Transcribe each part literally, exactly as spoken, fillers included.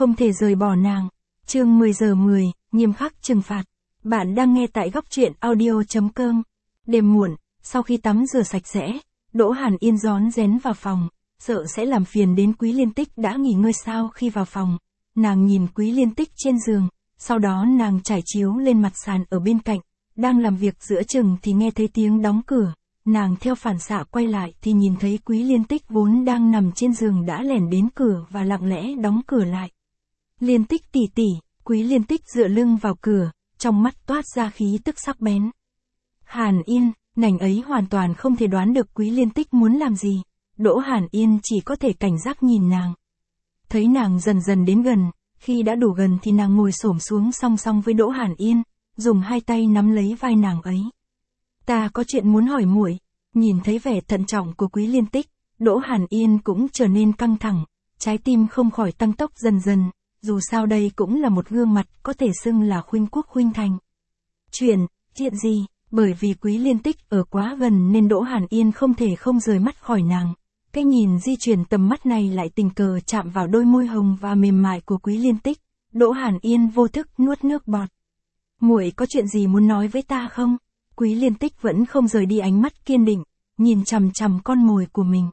không thể rời bỏ nàng. Chương mười giờ mười, nghiêm khắc trừng phạt. Bạn đang nghe tại góc truyện audio chấm com. Đêm muộn, sau khi tắm rửa sạch sẽ, Đỗ Hàn Yên rón rén vào phòng, sợ sẽ làm phiền đến Quý Liên Tích đã nghỉ ngơi. Sau khi vào phòng, nàng nhìn Quý Liên Tích trên giường, sau đó nàng trải chiếu lên mặt sàn ở bên cạnh, đang làm việc giữa chừng thì nghe thấy tiếng đóng cửa. Nàng theo phản xạ quay lại thì nhìn thấy Quý Liên Tích vốn đang nằm trên giường đã lẻn đến cửa và lặng lẽ đóng cửa lại. Liên Tích tỷ tỷ, Quý Liên Tích dựa lưng vào cửa, trong mắt toát ra khí tức sắc bén. Hàn Yên, nàng ấy hoàn toàn không thể đoán được Quý Liên Tích muốn làm gì. Đỗ Hàn Yên chỉ có thể cảnh giác nhìn nàng. Thấy nàng dần dần đến gần, khi đã đủ gần thì nàng ngồi xổm xuống song song với Đỗ Hàn Yên, dùng hai tay nắm lấy vai nàng ấy. Ta có chuyện muốn hỏi muội. Nhìn thấy vẻ thận trọng của Quý Liên Tích, Đỗ Hàn Yên cũng trở nên căng thẳng, trái tim không khỏi tăng tốc dần dần, dù sao đây cũng là một gương mặt có thể xưng là khuynh quốc khuynh thành. Chuyện, chuyện gì? Bởi vì Quý Liên Tích ở quá gần nên Đỗ Hàn Yên không thể không rời mắt khỏi nàng. Cái nhìn di chuyển tầm mắt này lại tình cờ chạm vào đôi môi hồng và mềm mại của Quý Liên Tích. Đỗ Hàn Yên vô thức nuốt nước bọt. Muội có chuyện gì muốn nói với ta không? Quý Liên Tích vẫn không rời đi ánh mắt kiên định, nhìn chằm chằm con mồi của mình.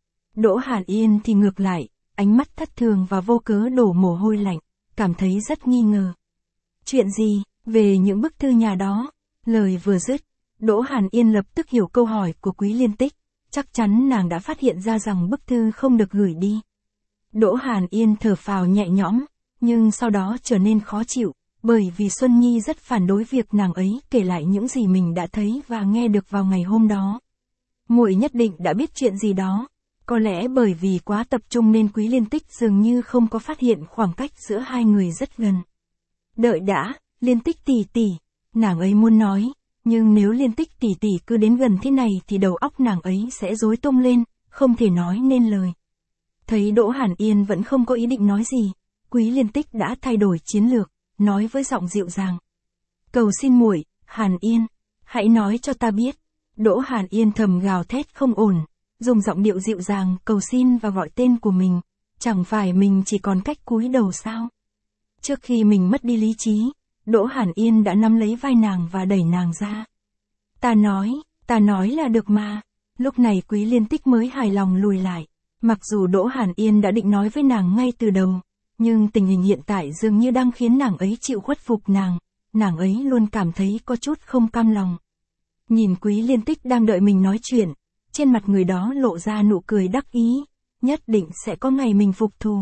Đỗ Hàn Yên thì ngược lại, ánh mắt thất thường và vô cớ đổ mồ hôi lạnh, cảm thấy rất nghi ngờ. Chuyện gì? Về những bức thư nhà đó. Lời vừa dứt, Đỗ Hàn Yên lập tức hiểu câu hỏi của Quý Liên Tích, chắc chắn nàng đã phát hiện ra rằng bức thư không được gửi đi. Đỗ Hàn Yên thở phào nhẹ nhõm, nhưng sau đó trở nên khó chịu, bởi vì Xuân Nhi rất phản đối việc nàng ấy kể lại những gì mình đã thấy và nghe được vào ngày hôm đó. Muội nhất định đã biết chuyện gì đó, có lẽ bởi vì quá tập trung nên Quý Liên Tích dường như không có phát hiện khoảng cách giữa hai người rất gần. Đợi đã, Liên Tích tỷ tỷ, nàng ấy muốn nói, nhưng nếu Liên Tích tỷ tỷ cứ đến gần thế này thì đầu óc nàng ấy sẽ rối tung lên, không thể nói nên lời. Thấy Đỗ Hàn Yên vẫn không có ý định nói gì, Quý Liên Tích đã thay đổi chiến lược, nói với giọng dịu dàng. Cầu xin muội, Hàn Yên, hãy nói cho ta biết. Đỗ Hàn Yên thầm gào thét không ổn, dùng giọng điệu dịu dàng cầu xin và gọi tên của mình, chẳng phải mình chỉ còn cách cúi đầu sao? Trước khi mình mất đi lý trí, Đỗ Hàn Yên đã nắm lấy vai nàng và đẩy nàng ra. Ta nói, ta nói là được mà. Lúc này Quý Liên Tích mới hài lòng lùi lại, mặc dù Đỗ Hàn Yên đã định nói với nàng ngay từ đầu, nhưng tình hình hiện tại dường như đang khiến nàng ấy chịu khuất phục nàng, nàng ấy luôn cảm thấy có chút không cam lòng. Nhìn Quý Liên Tích đang đợi mình nói chuyện, trên mặt người đó lộ ra nụ cười đắc ý, nhất định sẽ có ngày mình phục thù.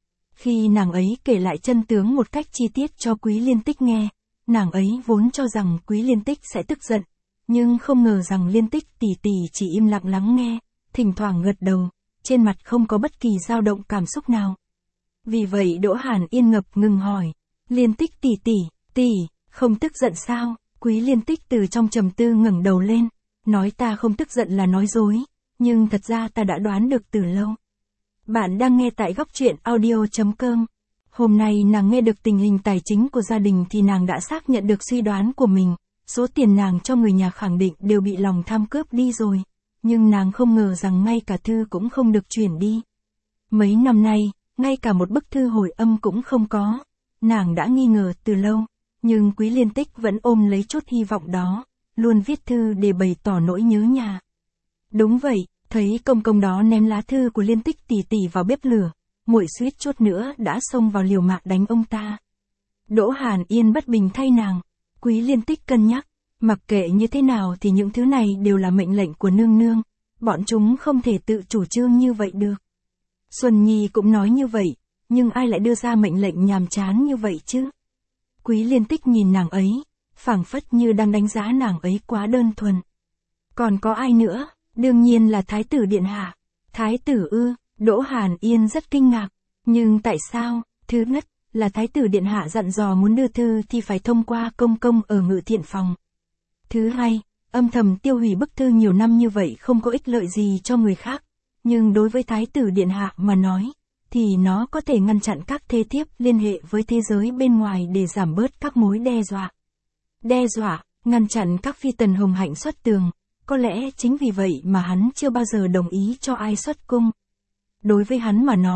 Khi nàng ấy kể lại chân tướng một cách chi tiết cho Quý Liên Tích nghe, nàng ấy vốn cho rằng Quý Liên Tích sẽ tức giận, nhưng không ngờ rằng Liên Tích tỷ tỷ chỉ im lặng lắng nghe, thỉnh thoảng gật đầu, trên mặt không có bất kỳ dao động cảm xúc nào. Vì vậy Đỗ Hàn Yên ngập ngừng hỏi, Liên Tích tỷ tỷ, tỷ, không tức giận sao? Quý Liên Tích từ trong trầm tư ngẩng đầu lên, nói ta không tức giận là nói dối, nhưng thật ra ta đã đoán được từ lâu. Bạn đang nghe tại góc truyện audio chấm com. Hôm nay nàng nghe được tình hình tài chính của gia đình thì nàng đã xác nhận được suy đoán của mình, số tiền nàng cho người nhà khẳng định đều bị lòng tham cướp đi rồi, nhưng nàng không ngờ rằng ngay cả thư cũng không được chuyển đi. Mấy năm nay, ngay cả một bức thư hồi âm cũng không có, nàng đã nghi ngờ từ lâu, nhưng Quý Liên Tích vẫn ôm lấy chút hy vọng đó, luôn viết thư để bày tỏ nỗi nhớ nhà. Đúng vậy, thấy công công đó ném lá thư của Liên Tích tỷ tỷ vào bếp lửa, muội suýt chút nữa đã xông vào liều mạng đánh ông ta. Đỗ Hàn Yên bất bình thay nàng, Quý Liên Tích cân nhắc, mặc kệ như thế nào thì những thứ này đều là mệnh lệnh của nương nương, bọn chúng không thể tự chủ trương như vậy được. Xuân Nhi cũng nói như vậy, nhưng ai lại đưa ra mệnh lệnh nhàm chán như vậy chứ? Quý Liên Tích nhìn nàng ấy, phảng phất như đang đánh giá nàng ấy quá đơn thuần. Còn có ai nữa? Đương nhiên là Thái tử Điện Hạ. Thái tử ư? Đỗ Hàn Yên rất kinh ngạc. Nhưng tại sao? Thứ nhất, là Thái tử Điện Hạ dặn dò muốn đưa thư thì phải thông qua công công ở Ngự Thiện Phòng. Thứ hai, âm thầm tiêu hủy bức thư nhiều năm như vậy không có ích lợi gì cho người khác. Nhưng đối với Thái tử Điện Hạ mà nói, thì nó có thể ngăn chặn các thê thiếp liên hệ với thế giới bên ngoài để giảm bớt các mối đe dọa. Đe dọa, ngăn chặn các phi tần hồng hạnh xuất tường, có lẽ chính vì vậy mà hắn chưa bao giờ đồng ý cho ai xuất cung. Đối với hắn mà nói,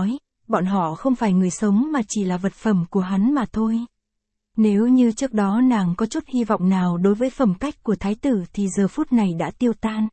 bọn họ không phải người sống mà chỉ là vật phẩm của hắn mà thôi. Nếu như trước đó nàng có chút hy vọng nào đối với phẩm cách của thái tử thì giờ phút này đã tiêu tan.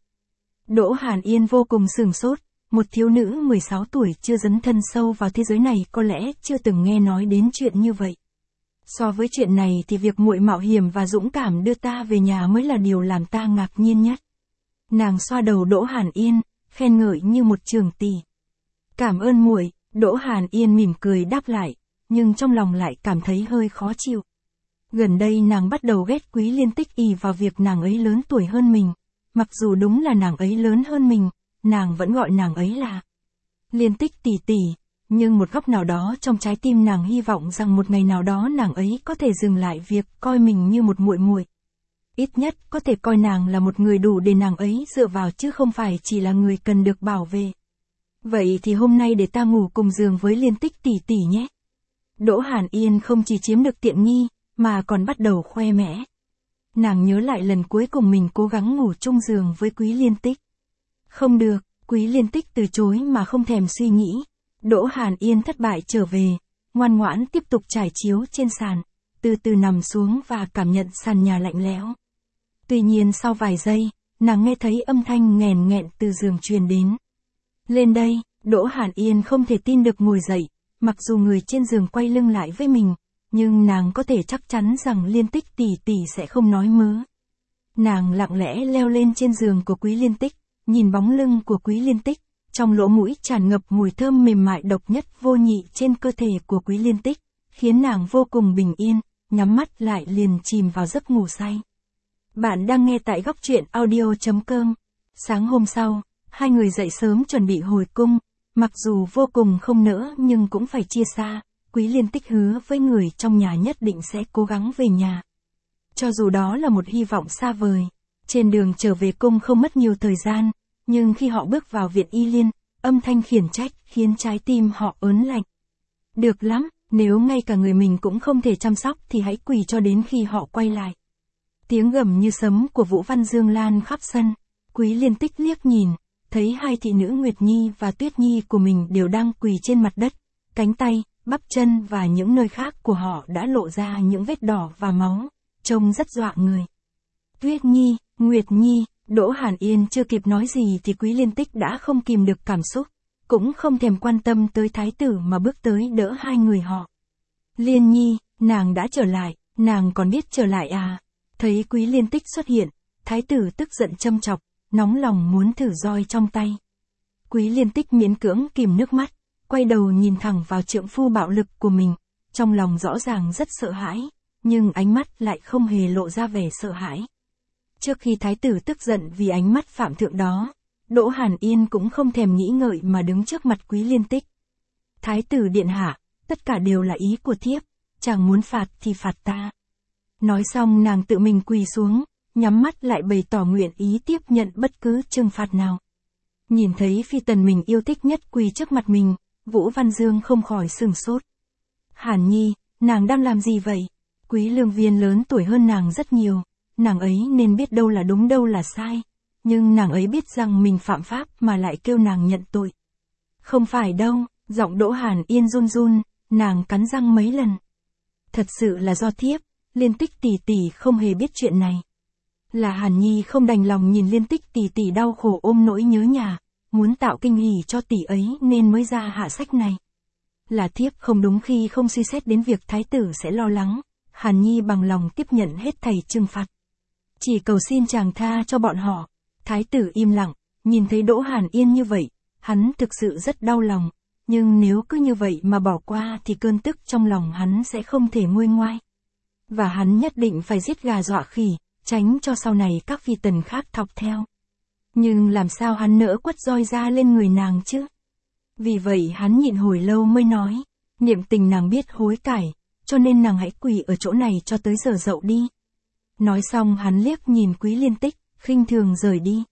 Đỗ Hàn Yên vô cùng sửng sốt, một thiếu nữ mười sáu tuổi chưa dấn thân sâu vào thế giới này có lẽ chưa từng nghe nói đến chuyện như vậy. So với chuyện này thì việc muội mạo hiểm và dũng cảm đưa ta về nhà mới là điều làm ta ngạc nhiên nhất. Nàng xoa đầu Đỗ Hàn Yên, khen ngợi như một trường tỷ. Cảm ơn muội, Đỗ Hàn Yên mỉm cười đáp lại, nhưng trong lòng lại cảm thấy hơi khó chịu. Gần đây nàng bắt đầu ghét Quý Liên Tích ỷ vào việc nàng ấy lớn tuổi hơn mình. Mặc dù đúng là nàng ấy lớn hơn mình, nàng vẫn gọi nàng ấy là Liên Tích tỷ tỷ, nhưng một góc nào đó trong trái tim nàng hy vọng rằng một ngày nào đó nàng ấy có thể dừng lại việc coi mình như một muội muội. Ít nhất có thể coi nàng là một người đủ để nàng ấy dựa vào chứ không phải chỉ là người cần được bảo vệ. Vậy thì hôm nay để ta ngủ cùng giường với Liên Tích tỷ tỷ nhé. Đỗ Hàn Yên không chỉ chiếm được tiện nghi, mà còn bắt đầu khoe mẽ. Nàng nhớ lại lần cuối cùng mình cố gắng ngủ chung giường với Quý Liên Tích. Không được, Quý Liên Tích từ chối mà không thèm suy nghĩ. Đỗ Hàn Yên thất bại trở về, ngoan ngoãn tiếp tục trải chiếu trên sàn, từ từ nằm xuống và cảm nhận sàn nhà lạnh lẽo. Tuy nhiên sau vài giây, nàng nghe thấy âm thanh nghèn nghẹn từ giường truyền đến. Lên đây, Đỗ Hàn Yên không thể tin được ngồi dậy, mặc dù người trên giường quay lưng lại với mình, nhưng nàng có thể chắc chắn rằng Liên Tích tỷ tỷ sẽ không nói mớ. Nàng lặng lẽ leo lên trên giường của Quý Liên Tích, nhìn bóng lưng của Quý Liên Tích, trong lỗ mũi tràn ngập mùi thơm mềm mại độc nhất vô nhị trên cơ thể của Quý Liên Tích, khiến nàng vô cùng bình yên, nhắm mắt lại liền chìm vào giấc ngủ say. Bạn đang nghe tại góc truyện audio chấm com. Sáng hôm sau, hai người dậy sớm chuẩn bị hồi cung, mặc dù vô cùng không nỡ nhưng cũng phải chia xa. Quý Liên Tích hứa với người trong nhà nhất định sẽ cố gắng về nhà. Cho dù đó là một hy vọng xa vời, trên đường trở về cung không mất nhiều thời gian, nhưng khi họ bước vào viện y liên, âm thanh khiển trách khiến trái tim họ ớn lạnh. Được lắm, nếu ngay cả người mình cũng không thể chăm sóc thì hãy quỳ cho đến khi họ quay lại. Tiếng gầm như sấm của Vũ Văn Dương lan khắp sân. Quý Liên Tích liếc nhìn, thấy hai thị nữ Nguyệt Nhi và Tuyết Nhi của mình đều đang quỳ trên mặt đất, cánh tay, bắp chân và những nơi khác của họ đã lộ ra những vết đỏ và máu, trông rất dọa người. Tuyết Nhi, Nguyệt Nhi, Đỗ Hàn Yên chưa kịp nói gì thì Quý Liên Tích đã không kìm được cảm xúc, cũng không thèm quan tâm tới thái tử mà bước tới đỡ hai người họ. Liên Nhi, nàng đã trở lại, nàng còn biết trở lại à? Thấy Quý Liên Tích xuất hiện, thái tử tức giận châm chọc, nóng lòng muốn thử roi trong tay. Quý Liên Tích miễn cưỡng kìm nước mắt, quay đầu nhìn thẳng vào trượng phu bạo lực của mình, trong lòng rõ ràng rất sợ hãi, nhưng ánh mắt lại không hề lộ ra vẻ sợ hãi. Trước khi thái tử tức giận vì ánh mắt phạm thượng đó, Đỗ Hàn Yên cũng không thèm nghĩ ngợi mà đứng trước mặt Quý Liên Tích. Thái tử điện hạ, tất cả đều là ý của thiếp, chàng muốn phạt thì phạt ta. Nói xong nàng tự mình quỳ xuống, nhắm mắt lại bày tỏ nguyện ý tiếp nhận bất cứ trừng phạt nào. Nhìn thấy phi tần mình yêu thích nhất quỳ trước mặt mình, Vũ Văn Dương không khỏi sửng sốt. Hàn Nhi, nàng đang làm gì vậy? Quý Lương Viên lớn tuổi hơn nàng rất nhiều, nàng ấy nên biết đâu là đúng đâu là sai, nhưng nàng ấy biết rằng mình phạm pháp mà lại kêu nàng nhận tội. Không phải đâu, giọng Đỗ Hàn Yên run run, nàng cắn răng mấy lần. Thật sự là do thiếp, Liên Tích tỷ tỷ không hề biết chuyện này. Là Hàn Nhi không đành lòng nhìn Liên Tích tỷ tỷ đau khổ ôm nỗi nhớ nhà, muốn tạo kinh hỉ cho tỷ ấy nên mới ra hạ sách này. Là thiếp không đúng khi không suy xét đến việc thái tử sẽ lo lắng, Hàn Nhi bằng lòng tiếp nhận hết thảy trừng phạt. Chỉ cầu xin chàng tha cho bọn họ. Thái tử im lặng, nhìn thấy Đỗ Hàn Yên như vậy, hắn thực sự rất đau lòng, nhưng nếu cứ như vậy mà bỏ qua thì cơn tức trong lòng hắn sẽ không thể nguôi ngoai. Và hắn nhất định phải giết gà dọa khỉ, tránh cho sau này các phi tần khác thọc theo. Nhưng làm sao hắn nỡ quất roi ra lên người nàng chứ? Vì vậy hắn nhịn hồi lâu mới nói, niệm tình nàng biết hối cải, cho nên nàng hãy quỳ ở chỗ này cho tới giờ dậu đi. Nói xong hắn liếc nhìn Quý Liên Tích, khinh thường rời đi.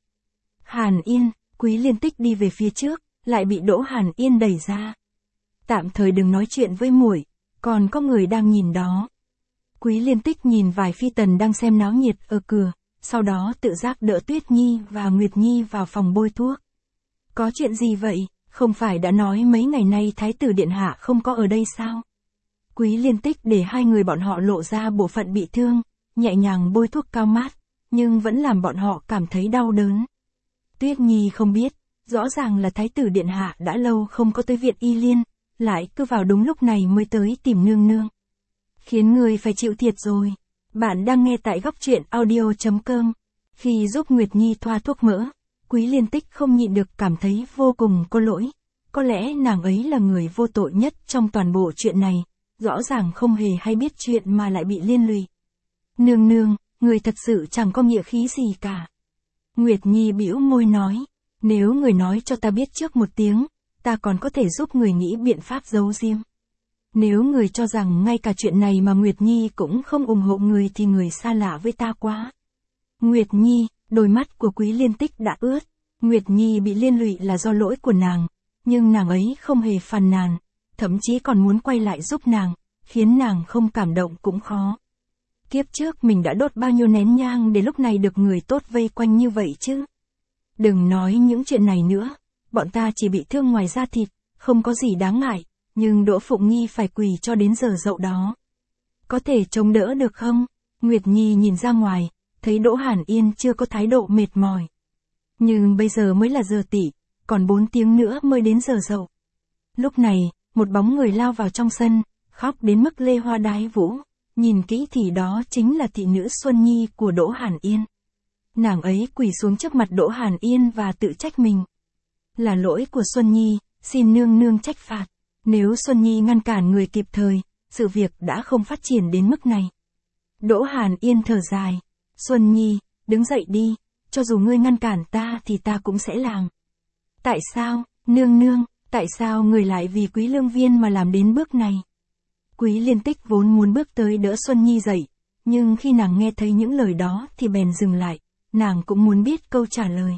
Hàn Yên, Quý Liên Tích đi về phía trước, lại bị Đỗ Hàn Yên đẩy ra. Tạm thời đừng nói chuyện với muội, còn có người đang nhìn đó. Quý Liên Tích nhìn vài phi tần đang xem náo nhiệt ở cửa, sau đó tự giác đỡ Tuyết Nhi và Nguyệt Nhi vào phòng bôi thuốc. Có chuyện gì vậy? không phải đã nói mấy ngày nay Thái tử Điện Hạ không có ở đây sao? Quý Liên Tích để hai người bọn họ lộ ra bộ phận bị thương, nhẹ nhàng bôi thuốc cao mát, nhưng vẫn làm bọn họ cảm thấy đau đớn. Tuyết Nhi không biết, rõ ràng là Thái tử Điện Hạ đã lâu không có tới viện Y Liên, lại cứ vào đúng lúc này mới tới tìm nương nương. Khiến người phải chịu thiệt rồi. Bạn đang nghe tại góc truyện audio chấm com. Khi giúp Nguyệt Nhi thoa thuốc mỡ, Quý Liên Tích không nhịn được cảm thấy vô cùng có lỗi. Có lẽ nàng ấy là người vô tội nhất trong toàn bộ chuyện này, rõ ràng không hề hay biết chuyện mà lại bị liên lụy. Nương nương, người thật sự chẳng có nghĩa khí gì cả. Nguyệt Nhi bĩu môi nói, nếu người nói cho ta biết trước một tiếng, ta còn có thể giúp người nghĩ biện pháp giấu diêm. Nếu người cho rằng ngay cả chuyện này mà Nguyệt Nhi cũng không ủng hộ người thì người xa lạ với ta quá. Nguyệt Nhi, đôi mắt của Quý Liên Tích đã ướt. Nguyệt Nhi bị liên lụy là do lỗi của nàng, nhưng nàng ấy không hề phàn nàn, thậm chí còn muốn quay lại giúp nàng, khiến nàng không cảm động cũng khó. Kiếp trước mình đã đốt bao nhiêu nén nhang để lúc này được người tốt vây quanh như vậy chứ. Đừng nói những chuyện này nữa, bọn ta chỉ bị thương ngoài da thịt, không có gì đáng ngại, nhưng Đỗ Phụng Nhi phải quỳ cho đến giờ dậu đó. Có thể chống đỡ được không? Nguyệt Nhi nhìn ra ngoài, thấy Đỗ Hàn Yên chưa có thái độ mệt mỏi. Nhưng bây giờ mới là giờ tỵ, còn bốn tiếng nữa mới đến giờ dậu. Lúc này, một bóng người lao vào trong sân, khóc đến mức lê hoa đái vũ. Nhìn kỹ thì đó chính là thị nữ Xuân Nhi của Đỗ Hàn Yên. Nàng ấy quỳ xuống trước mặt Đỗ Hàn Yên và tự trách mình. Là lỗi của Xuân Nhi, xin nương nương trách phạt. Nếu Xuân Nhi ngăn cản người kịp thời, sự việc đã không phát triển đến mức này. Đỗ Hàn Yên thở dài. Xuân Nhi, đứng dậy đi, cho dù ngươi ngăn cản ta thì ta cũng sẽ làm. Tại sao, nương nương, tại sao người lại vì Quý Lương Viên mà làm đến bước này? Quý Liên Tích vốn muốn bước tới đỡ Xuân Nhi dậy, nhưng khi nàng nghe thấy những lời đó thì bèn dừng lại, nàng cũng muốn biết câu trả lời.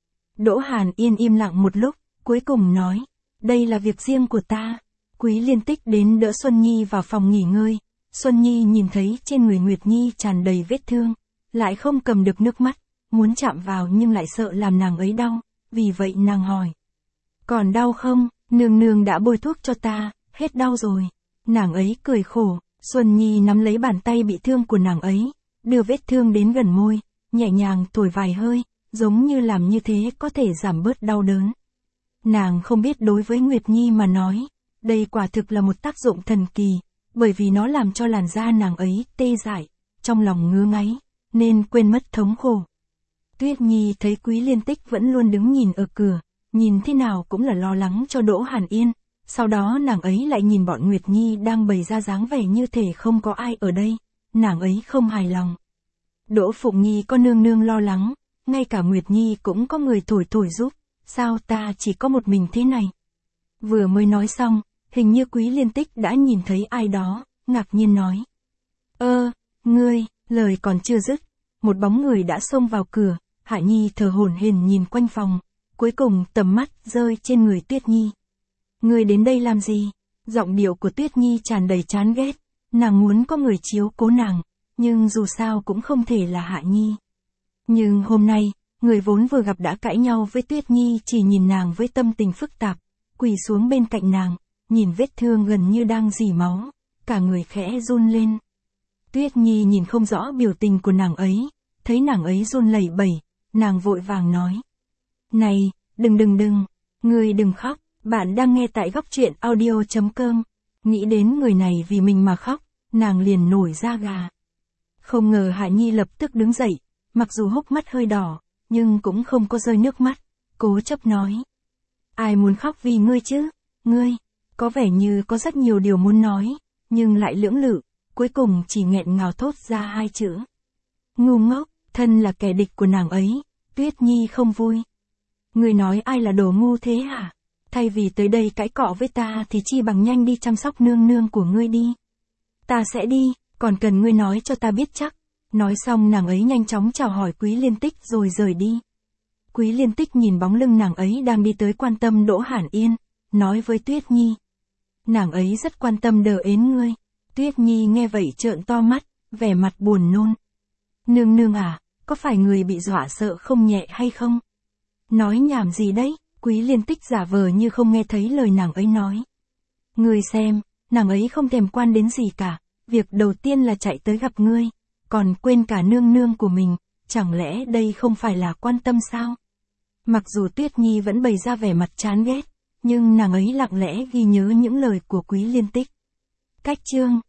Đỗ Hàn Yên im lặng một lúc, cuối cùng nói, đây là việc riêng của ta. Quý Liên Tích đến đỡ Xuân Nhi vào phòng nghỉ ngơi, Xuân Nhi nhìn thấy trên người Nguyệt Nhi tràn đầy vết thương, lại không cầm được nước mắt, muốn chạm vào nhưng lại sợ làm nàng ấy đau, vì vậy nàng hỏi. Còn đau không, nương nương đã bôi thuốc cho ta, hết đau rồi. Nàng ấy cười khổ, Xuân Nhi nắm lấy bàn tay bị thương của nàng ấy, đưa vết thương đến gần môi, nhẹ nhàng thổi vài hơi, giống như làm như thế có thể giảm bớt đau đớn. Nàng không biết đối với Nguyệt Nhi mà nói, đây quả thực là một tác dụng thần kỳ, bởi vì nó làm cho làn da nàng ấy tê dại, trong lòng ngứa ngáy, nên quên mất thống khổ. Tuyết Nhi thấy Quý Liên Tích vẫn luôn đứng nhìn ở cửa, nhìn thế nào cũng là lo lắng cho Đỗ Hàn Yên. Sau đó nàng ấy lại nhìn bọn Nguyệt Nhi đang bày ra dáng vẻ như thể không có ai ở đây, nàng ấy không hài lòng. Đỗ Phụng Nhi có nương nương lo lắng, ngay cả Nguyệt Nhi cũng có người thổi thổi giúp, sao ta chỉ có một mình thế này? Vừa mới nói xong, hình như Quý Liên Tích đã nhìn thấy ai đó, ngạc nhiên nói. Ơ, ngươi, lời còn chưa dứt, một bóng người đã xông vào cửa, Hạ Nhi thở hổn hển nhìn quanh phòng, cuối cùng tầm mắt rơi trên người Tuyết Nhi. Ngươi đến đây làm gì? Giọng điệu của Tuyết Nhi tràn đầy chán ghét, nàng muốn có người chiếu cố nàng, nhưng dù sao cũng không thể là Hạ Nhi. Nhưng hôm nay, người vốn vừa gặp đã cãi nhau với Tuyết Nhi chỉ nhìn nàng với tâm tình phức tạp, quỳ xuống bên cạnh nàng, nhìn vết thương gần như đang rỉ máu, cả người khẽ run lên. Tuyết Nhi nhìn không rõ biểu tình của nàng ấy, thấy nàng ấy run lẩy bẩy, nàng vội vàng nói. Này, đừng đừng đừng, ngươi đừng khóc. Bạn đang nghe tại góc truyện audio chấm com. Nghĩ đến người này vì mình mà khóc, nàng liền nổi da gà. Không ngờ Hạ Nhi lập tức đứng dậy, mặc dù hốc mắt hơi đỏ, nhưng cũng không có rơi nước mắt, cố chấp nói. Ai muốn khóc vì ngươi chứ? Ngươi, có vẻ như có rất nhiều điều muốn nói, nhưng lại lưỡng lự, cuối cùng chỉ nghẹn ngào thốt ra hai chữ. Ngu ngốc, thân là kẻ địch của nàng ấy, Tuyết Nhi không vui. Ngươi nói ai là đồ ngu thế hả? Thay vì tới đây cãi cọ với ta thì chi bằng nhanh đi chăm sóc nương nương của ngươi đi. Ta sẽ đi, còn cần ngươi nói cho ta biết chắc. Nói xong nàng ấy nhanh chóng chào hỏi Quý Liên Tích rồi rời đi. Quý Liên Tích nhìn bóng lưng nàng ấy đang đi tới quan tâm Đỗ Hàn Yên, nói với Tuyết Nhi. Nàng ấy rất quan tâm đờ ến ngươi. Tuyết Nhi nghe vậy trợn to mắt, vẻ mặt buồn nôn. Nương nương à, có phải người bị dọa sợ không nhẹ hay không? Nói nhảm gì đấy? Quý Liên Tích giả vờ như không nghe thấy lời nàng ấy nói. Ngươi xem, nàng ấy không thèm quan đến gì cả, việc đầu tiên là chạy tới gặp ngươi, còn quên cả nương nương của mình, chẳng lẽ đây không phải là quan tâm sao? Mặc dù Tuyết Nhi vẫn bày ra vẻ mặt chán ghét, nhưng nàng ấy lặng lẽ ghi nhớ những lời của Quý Liên Tích. Cách chương